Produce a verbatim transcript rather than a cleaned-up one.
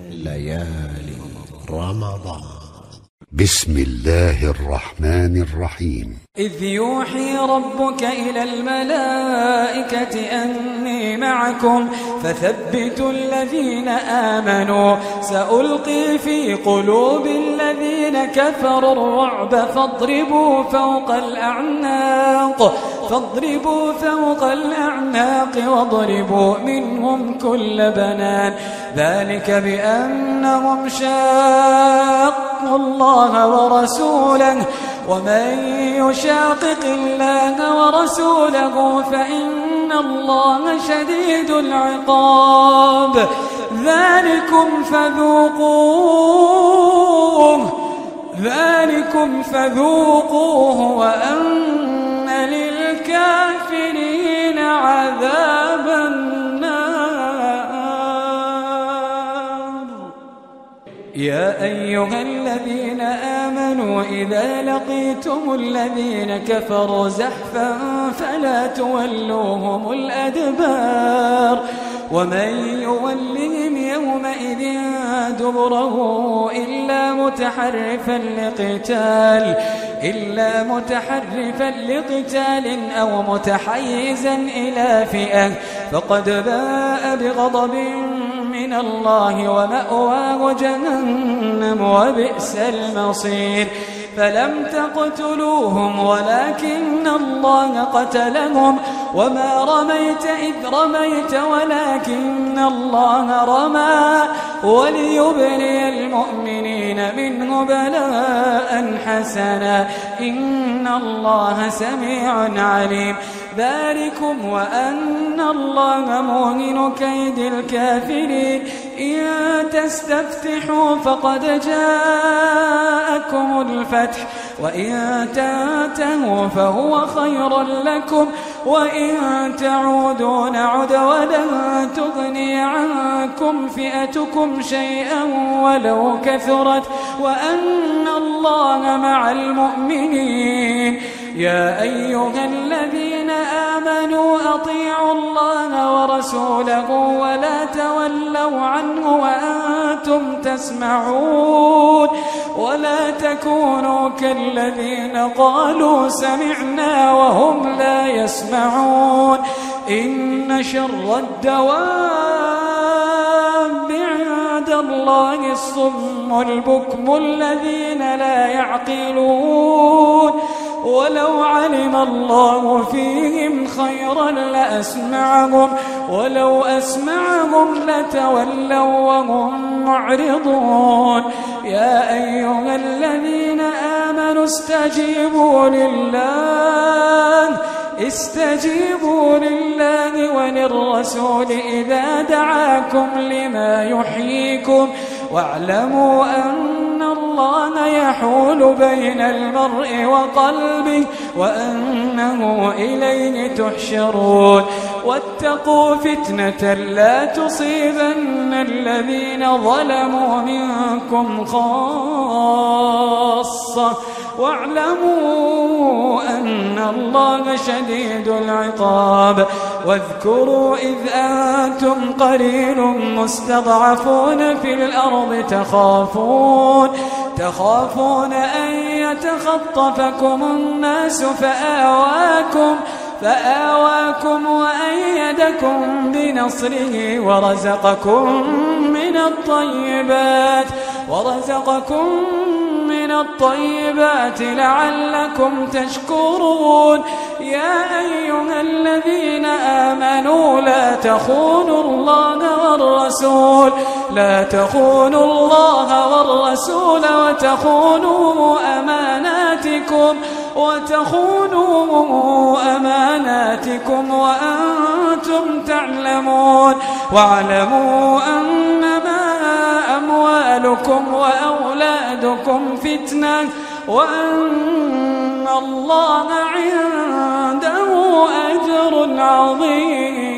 ليالي رمضان. بسم الله الرحمن الرحيم. إذ يوحي ربك إلى الملائكة أني معكم فثبتوا الذين آمنوا سألقي في قلوب الذين كفروا الرعب فاضربوا فوق الأعناق فاضربوا فوق الأعناق واضربوا منهم كل بنان ذلك بأنهم شاقوا الله ورسوله ومن يشاقق الله ورسوله فإن الله شديد العقاب ذلكم فذوقوه ذلكم فذوقوه وأن للكافرين عذاب النار. يا أيها الذين آمنوا إذا لقيتم الذين كفروا زحفا فلا تولوهم الأدبار ومن يولهم يومئذ دبره إلا متحرفا لقتال إلا متحرفا لقتال أو متحيزا إلى فئة فقد باء بغضب من الله ومأواه جهنم وبئس المصير. فلم تقتلوهم ولكن الله قتلهم وما رميت إذ رميت ولكن الله رمى وليبلي المؤمنين منه بلاء حسنا إن الله سميع عليم. ذلكم وأن الله موهن كيد الكافرين. إن تستفتحوا فقد جاءكم الفتح وإن تنتهوا فهو خير لكم وإن تعودوا نعد ولن تغني عنكم فئتكم شيئا ولو كثرت وأن الله مع المؤمنين. يا أيها الذين آمنوا أطيعوا الله ورسوله ولا تولوا عنه وأنتم تسمعون ولا تكونوا كالذين قالوا سمعنا وهم لا يسمعون. إن شر الدواب عند الله الصم البكم الذين لا يعقلون ولو علم الله فيهم خيرا لأسمعهم ولو أسمعهم لتولوا وهم معرضون. يا أيها الذين آمنوا استجيبوا لله استجيبوا لله وللرسول إذا دعاكم لما يحييكم واعلموا أن الله يحول بين المرء وقلبه وأنه إليه تحشرون. واتقوا فتنة لا تصيبن الذين ظلموا منكم خاصة واعلموا أن الله شديد العقاب. واذكروا إذ أنتم قليل مستضعفون في الأرض تخافون تخافون أن يتخطفكم الناس فآواكم فآواكم وأيدكم بنصره ورزقكم من الطيبات ورزقكم من الطيبات لعلكم تشكرون. يا أيها الذين آمنوا لا تخونوا الله والرسول لا تخونوا الله والرسول وتخونوا أماناتكم وتخونوا أماناتكم وأنتم تعلمون. واعلموا أنما أموالكم وأولادكم فتنة وأن الله عنده أجر عظيم.